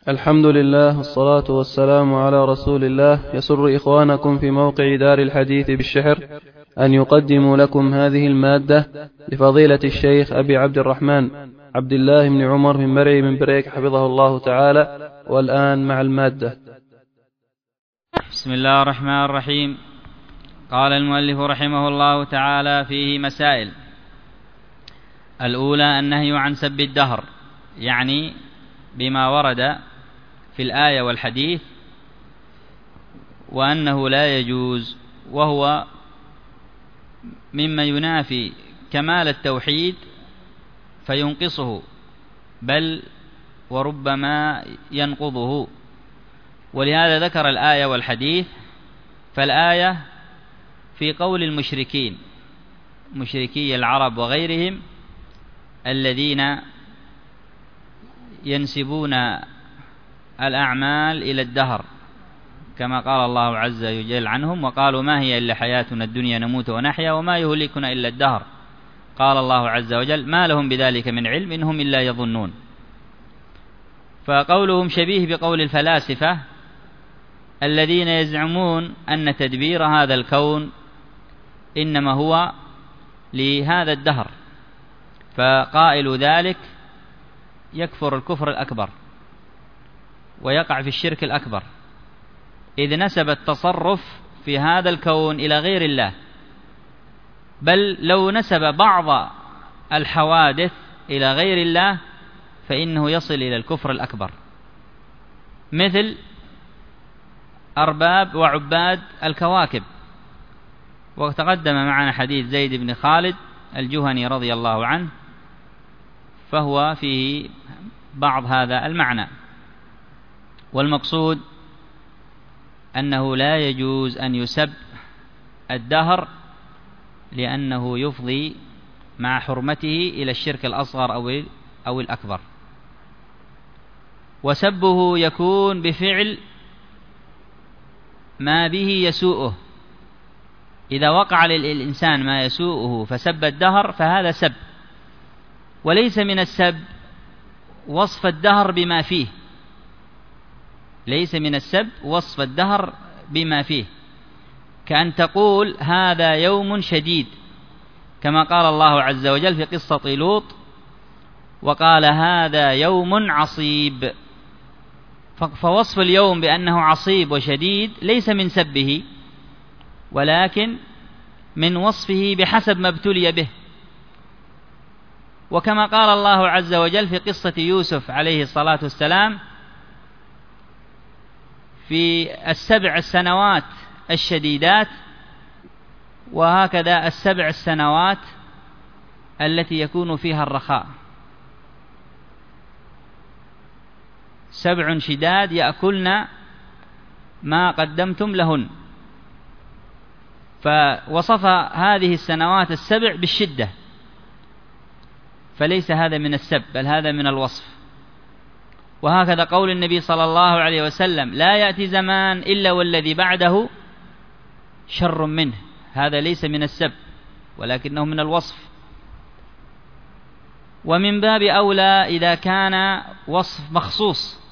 الحمد لله والصلاة والسلام على رسول الله. يسر إخوانكم في موقع دار الحديث بالشحر أن يقدموا لكم هذه المادة لفضيلة الشيخ أبي عبد الرحمن عبد الله بن عمر من مرعي من بريك حفظه الله تعالى. والآن مع المادة. بسم الله الرحمن الرحيم. قال المؤلف رحمه الله تعالى: فيه مسائل. الأولى النهي عن سب الدهر، يعني بما ورد في الآية والحديث، وأنه لا يجوز، وهو مما ينافي كمال التوحيد فينقصه، بل وربما ينقضه. ولهذا ذكر الآية والحديث. فالآية في قول المشركين، مشركي العرب وغيرهم، الذين ينسبون الأعمال إلى الدهر، كما قال الله عز وجل عنهم: وقالوا ما هي إلا حياتنا الدنيا نموت ونحيا وما يهلكنا إلا الدهر. قال الله عز وجل: ما لهم بذلك من علم إنهم إلا يظنون. فقولهم شبيه بقول الفلاسفة الذين يزعمون أن تدبير هذا الكون إنما هو لهذا الدهر، فقائل ذلك يكفر الكفر الأكبر ويقع في الشرك الأكبر، إذ نسب التصرف في هذا الكون إلى غير الله، بل لو نسب بعض الحوادث إلى غير الله فإنه يصل إلى الكفر الأكبر، مثل أرباب وعباد الكواكب. وتقدم معنا حديث زيد بن خالد الجهني رضي الله عنه، فهو فيه بعض هذا المعنى. والمقصود أنه لا يجوز أن يسب الدهر، لأنه يفضي مع حرمته إلى الشرك الأصغر أو الأكبر. وسبه يكون بفعل ما به يسوءه. إذا وقع للإنسان ما يسوءه فسب الدهر فهذا سب، وليس من السب وصف الدهر بما فيه، ليس من السب وصف الدهر بما فيه، كأن تقول هذا يوم شديد، كما قال الله عز وجل في قصة لوط: وقال هذا يوم عصيب. فوصف اليوم بأنه عصيب وشديد ليس من سبه، ولكن من وصفه بحسب ما ابتلي به. وكما قال الله عز وجل في قصة يوسف عليه الصلاة والسلام في 7 السنوات الشديدات، وهكذا 7 السنوات التي يكون فيها الرخاء، 7 شداد يأكلن ما قدمتم لهن. فوصف هذه السنوات 7 بالشدة، فليس هذا من السب، بل هذا من الوصف. وهكذا قول النبي صلى الله عليه وسلم: لا يأتي زمان إلا والذي بعده شر منه. هذا ليس من السب ولكنه من الوصف. ومن باب أولى إذا كان وصف مخصوص،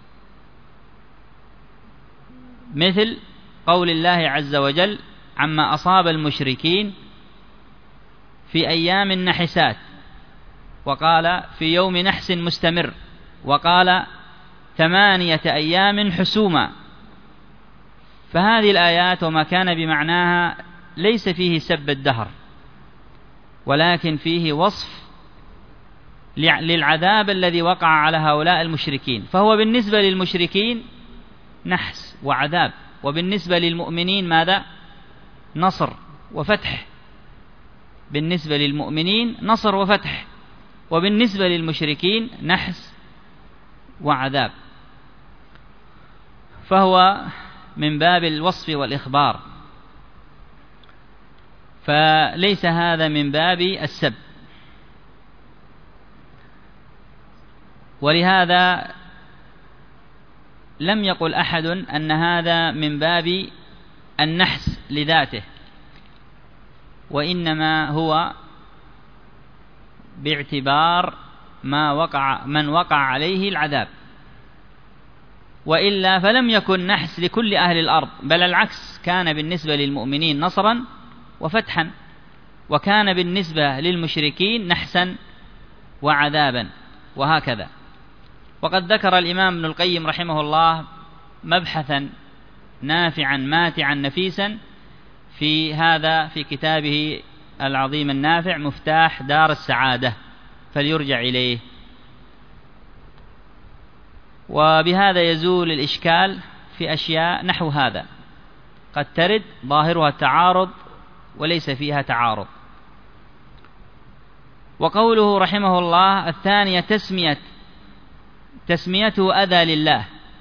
مثل قول الله عز وجل عما أصاب المشركين في أيام النحسات، وقال في يوم نحس مستمر، وقال 8 أيام حسوما. فهذه الآيات وما كان بمعناها ليس فيه سب الدهر، ولكن فيه وصف للعذاب الذي وقع على هؤلاء المشركين. فهو بالنسبة للمشركين نحس وعذاب، وبالنسبة للمؤمنين ماذا؟ نصر وفتح. بالنسبة للمؤمنين نصر وفتح، وبالنسبة للمشركين نحس وعذاب. فهو من باب الوصف والإخبار، فليس هذا من باب السب. ولهذا لم يقل أحد أن هذا من باب النحس لذاته، وإنما هو باعتبار من وقع عليه العذاب. وإلا فلم يكن نحس لكل أهل الأرض، بل العكس، كان بالنسبة للمؤمنين نصرا وفتحا، وكان بالنسبة للمشركين نحسا وعذابا، وهكذا. وقد ذكر الإمام ابن القيم رحمه الله مبحثا نافعا ماتعا نفيسا في هذا في كتابه العظيم النافع مفتاح دار السعادة، فليرجع إليه. وبهذا يزول الإشكال في أشياء نحو هذا قد ترد ظاهرها التعارض وليس فيها تعارض. وقوله رحمه الله الثانية تسميته أذى لله.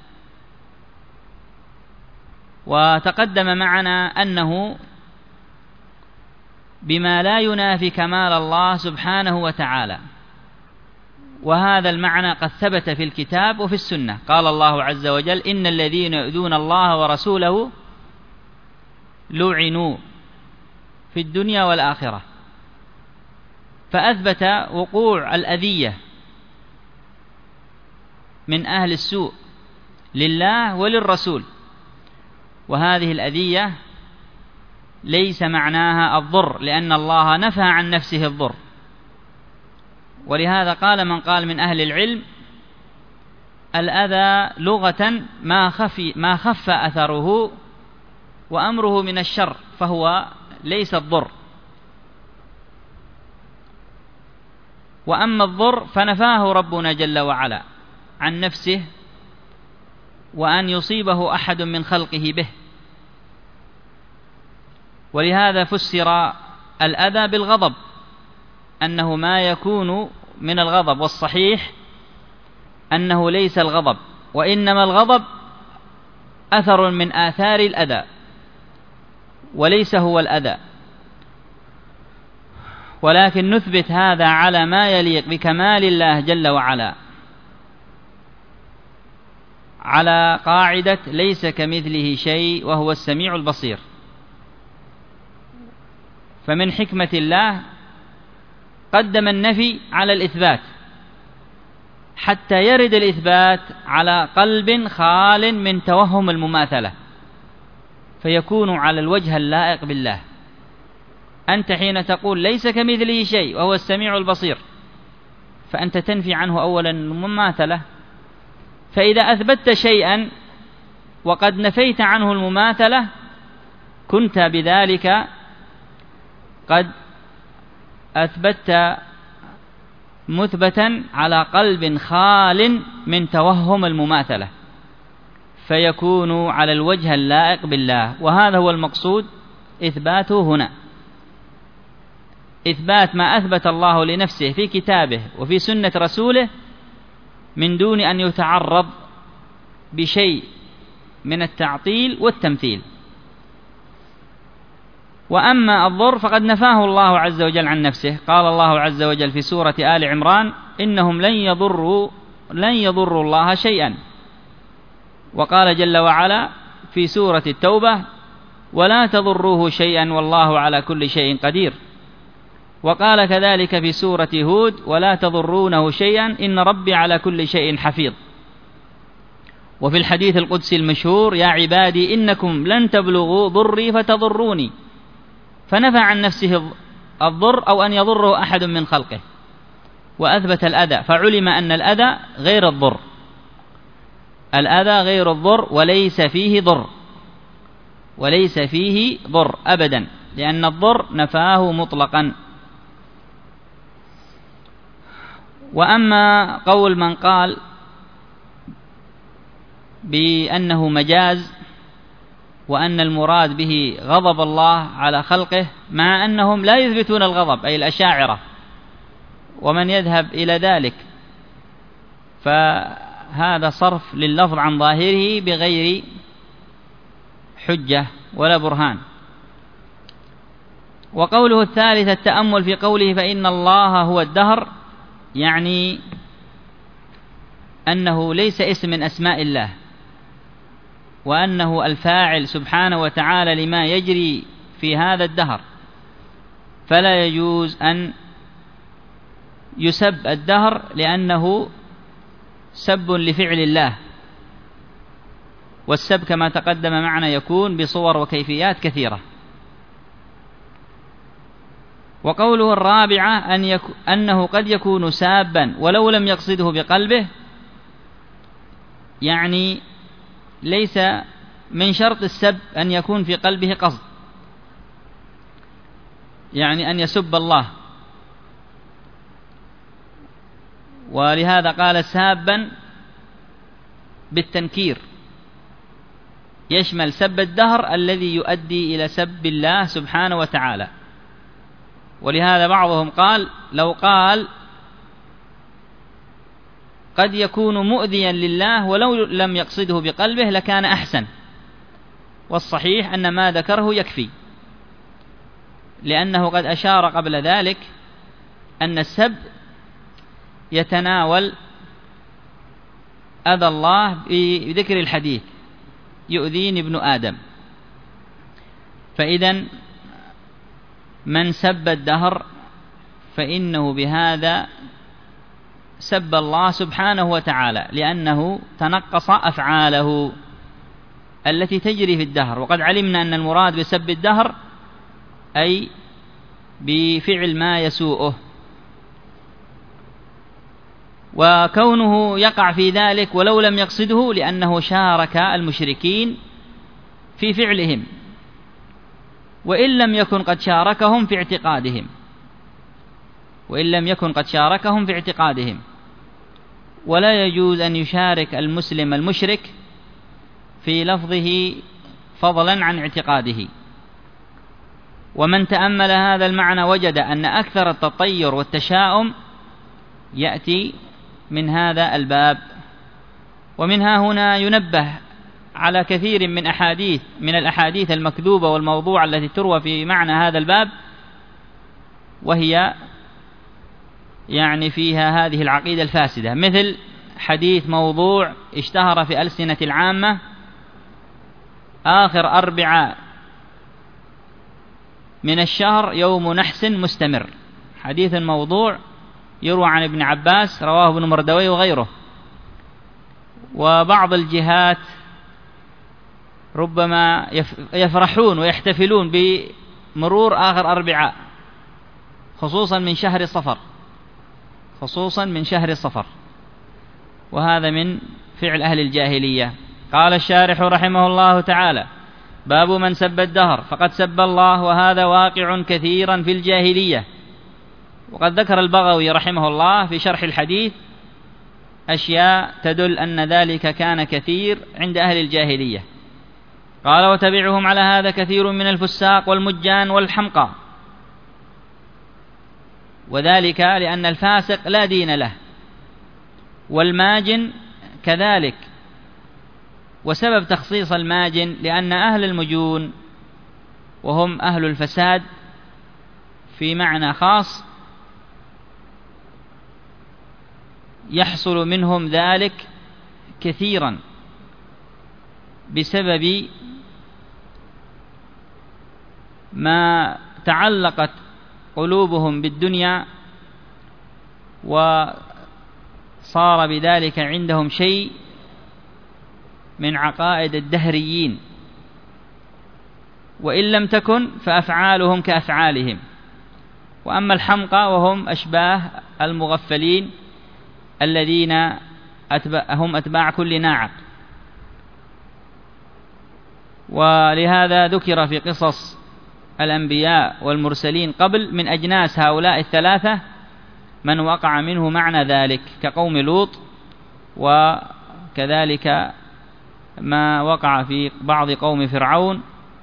وتقدم معنا أنه بما لا ينافي كمال الله سبحانه وتعالى، وهذا المعنى قد ثبت في الكتاب وفي السنة. قال الله عز وجل: إن الذين يؤذون الله ورسوله لعنوا في الدنيا والآخرة. فأثبت وقوع الأذية من أهل السوء لله وللرسول، وهذه الأذية ليس معناها الضر، لأن الله نفى عن نفسه الضر. ولهذا قال من قال من أهل العلم: الأذى لغة ما خف أثره وأمره من الشر، فهو ليس الضر. وأما الضر فنفاه ربنا جل وعلا عن نفسه، وأن يصيبه أحد من خلقه به. ولهذا فسر الأذى بالغضب، أنه ما يكون من الغضب، والصحيح أنه ليس الغضب، وإنما الغضب أثر من آثار الأذى وليس هو الأذى. ولكن نثبت هذا على ما يليق بكمال الله جل وعلا، على قاعدة ليس كمثله شيء وهو السميع البصير. فمن حكمة الله قدم النفي على الإثبات حتى يرد الإثبات على قلب خال من توهم المماثلة، فيكون على الوجه اللائق بالله. أنت حين تقول ليس كمثله شيء وهو السميع البصير، فأنت تنفي عنه أولا المماثلة. فإذا أثبتت شيئا وقد نفيت عنه المماثلة، كنت بذلك قد أثبتت مثبتا على قلب خال من توهم المماثلة، فيكون على الوجه اللائق بالله. وهذا هو المقصود إثباته هنا، إثبات ما أثبت الله لنفسه في كتابه وفي سنة رسوله من دون أن يتعرض بشيء من التعطيل والتمثيل. وأما الضر فقد نفاه الله عز وجل عن نفسه. قال الله عز وجل في سورة آل عمران: إنهم لن يضروا الله شيئا. وقال جل وعلا في سورة التوبة: ولا تضروه شيئا والله على كل شيء قدير. وقال كذلك في سورة هود: ولا تضرونه شيئا إن ربي على كل شيء حفيظ. وفي الحديث القدسي المشهور: يا عبادي إنكم لن تبلغوا ضري فتضروني. فنفى عن نفسه الضر أو أن يضره أحد من خلقه، وأثبت الأذى، فعلم أن الأذى غير الضر، الأذى غير الضر، وليس فيه ضر أبدا، لأن الضر نفاه مطلقا. وأما قول من قال بأنه مجاز وأن المراد به غضب الله على خلقه، مع أنهم لا يثبتون الغضب، أي الأشاعرة ومن يذهب إلى ذلك، فهذا صرف لللفظ عن ظاهره بغير حجة ولا برهان. وقوله الثالث التأمل في قوله: فإن الله هو الدهر، يعني أنه ليس اسم من أسماء الله، وأنه الفاعل سبحانه وتعالى لما يجري في هذا الدهر، فلا يجوز أن يسب الدهر لأنه سب لفعل الله، والسب كما تقدم معنا يكون بصور وكيفيات كثيرة. وقوله الرابعة أنه قد يكون سابا ولو لم يقصده بقلبه، يعني ليس من شرط السب أن يكون في قلبه قصد، يعني أن يسب الله، ولهذا قال سابا بالتنكير، يشمل سب الدهر الذي يؤدي إلى سب الله سبحانه وتعالى. ولهذا بعضهم قال لو قال قد يكون مؤذيا لله ولو لم يقصده بقلبه لكان أحسن، والصحيح أن ما ذكره يكفي، لأنه قد أشار قبل ذلك أن السب يتناول أذى الله بذكر الحديث يؤذيني ابن آدم. فإذا من سب الدهر فإنه بهذا سب الله سبحانه وتعالى، لأنه تنقص أفعاله التي تجري في الدهر. وقد علمنا أن المراد بسب الدهر أي بفعل ما يسوءه، وكونه يقع في ذلك ولو لم يقصده لأنه شارك المشركين في فعلهم، وإن لم يكن قد شاركهم في اعتقادهم، ولا يجوز أن يشارك المسلم المشرك في لفظه فضلا عن اعتقاده. ومن تأمل هذا المعنى وجد أن أكثر التطير والتشاؤم يأتي من هذا الباب. ومنها هنا ينبه على كثير من الأحاديث المكذوبة والموضوع التي تروى في معنى هذا الباب، وهي يعني فيها هذه العقيدة الفاسدة، مثل حديث موضوع اشتهر في ألسنة العامة: آخر 4 من الشهر يوم نحس مستمر. حديث موضوع يروى عن ابن عباس، رواه ابن مردوي وغيره. وبعض الجهات ربما يفرحون ويحتفلون بمرور آخر 4 خصوصا من شهر صفر، وهذا من فعل أهل الجاهلية. قال الشارح رحمه الله تعالى: باب من سب الدهر فقد سب الله، وهذا واقع كثيرا في الجاهلية. وقد ذكر البغوي رحمه الله في شرح الحديث أشياء تدل أن ذلك كان كثير عند أهل الجاهلية. قال: وتبعهم على هذا كثير من الفساق والمجان والحمقى، وذلك لأن الفاسق لا دين له، والماجن كذلك. وسبب تخصيص الماجن لأن أهل المجون وهم أهل الفساد في معنى خاص يحصل منهم ذلك كثيرا بسبب ما تعلقت قلوبهم بالدنيا، وصار بذلك عندهم شيء من عقائد الدهريين، وإن لم تكن فأفعالهم كأفعالهم. وأما الحمقى وهم أشباه المغفلين الذين هم أتباع كل ناعق. ولهذا ذكر في قصص الأنبياء والمرسلين قبل من أجناس هؤلاء الثلاثة من وقع منه معنى ذلك، كقوم لوط، وكذلك ما وقع في بعض قوم فرعون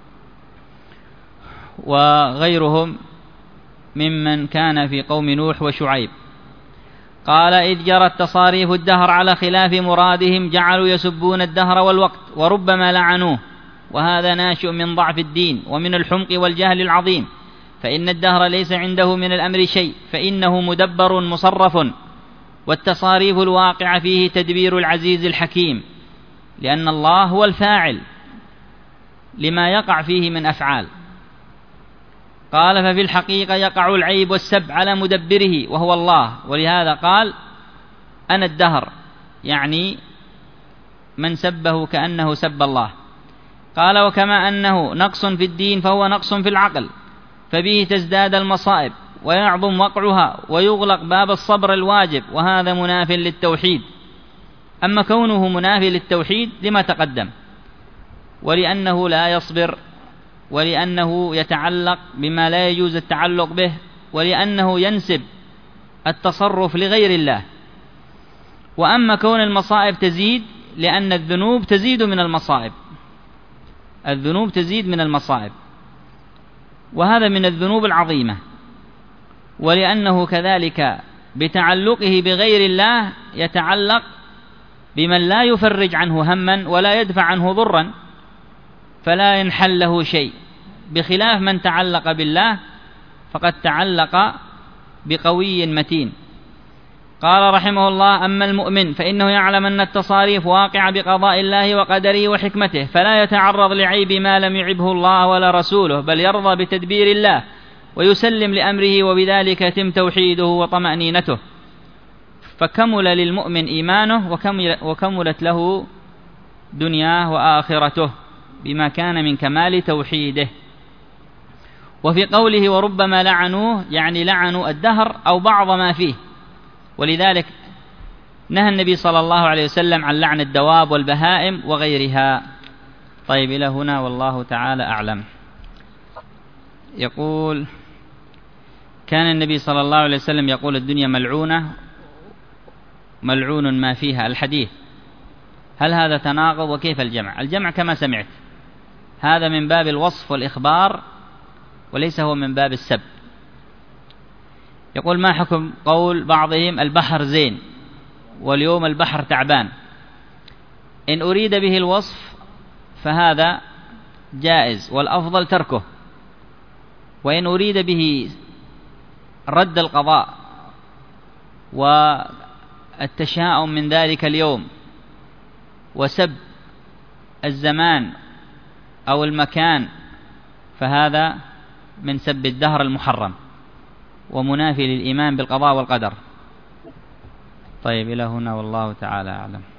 وغيرهم ممن كان في قوم نوح وشعيب. قال: إذ جرت تصاريف الدهر على خلاف مرادهم جعلوا يسبون الدهر والوقت وربما لعنوه، وهذا ناشئ من ضعف الدين ومن الحمق والجهل العظيم، فإن الدهر ليس عنده من الأمر شيء، فإنه مدبر مصرف، والتصاريف الواقع فيه تدبير العزيز الحكيم، لأن الله هو الفاعل لما يقع فيه من أفعال. قال: ففي الحقيقة يقع العيب والسب على مدبره وهو الله، ولهذا قال: أنا الدهر، يعني من سبه كأنه سب الله. قال: وكما أنه نقص في الدين فهو نقص في العقل، فبه تزداد المصائب ويعظم وقعها ويغلق باب الصبر الواجب، وهذا مناف للتوحيد. أما كونه منافي للتوحيد لما تقدم، ولأنه لا يصبر، ولأنه يتعلق بما لا يجوز التعلق به، ولأنه ينسب التصرف لغير الله. وأما كون المصائب تزيد لأن الذنوب تزيد من المصائب، الذنوب تزيد من المصائب، وهذا من الذنوب العظيمة. ولأنه كذلك بتعلقه بغير الله يتعلق بمن لا يفرج عنه هما ولا يدفع عنه ضرا، فلا ينحل له شيء، بخلاف من تعلق بالله فقد تعلق بقوي متين. قال رحمه الله: أما المؤمن فإنه يعلم أن التصاريف واقعة بقضاء الله وقدره وحكمته، فلا يتعرض لعيب ما لم يعبه الله ولا رسوله، بل يرضى بتدبير الله ويسلم لأمره، وبذلك يتم توحيده وطمأنينته، فكمل للمؤمن إيمانه وكملت له دنياه وآخرته بما كان من كمال توحيده. وفي قوله: وربما لعنوه، يعني لعنوا الدهر أو بعض ما فيه، ولذلك نهى النبي صلى الله عليه وسلم عن لعن الدواب والبهائم وغيرها. طيب، إلى هنا والله تعالى أعلم. يقول: كان النبي صلى الله عليه وسلم يقول: الدنيا ملعونة ملعون ما فيها. الحديث هل هذا تناقض؟ وكيف الجمع؟ الجمع كما سمعت، هذا من باب الوصف والإخبار وليس هو من باب السب. يقول: ما حكم قول بعضهم البحر زين واليوم البحر تعبان؟ إن أريد به الوصف فهذا جائز والأفضل تركه، وإن أريد به رد القضاء والتشاؤم من ذلك اليوم وسب الزمان أو المكان فهذا من سب الدهر المحرم ومنافي للإيمان بالقضاء والقدر. طيب، إلى هنا والله تعالى أعلم.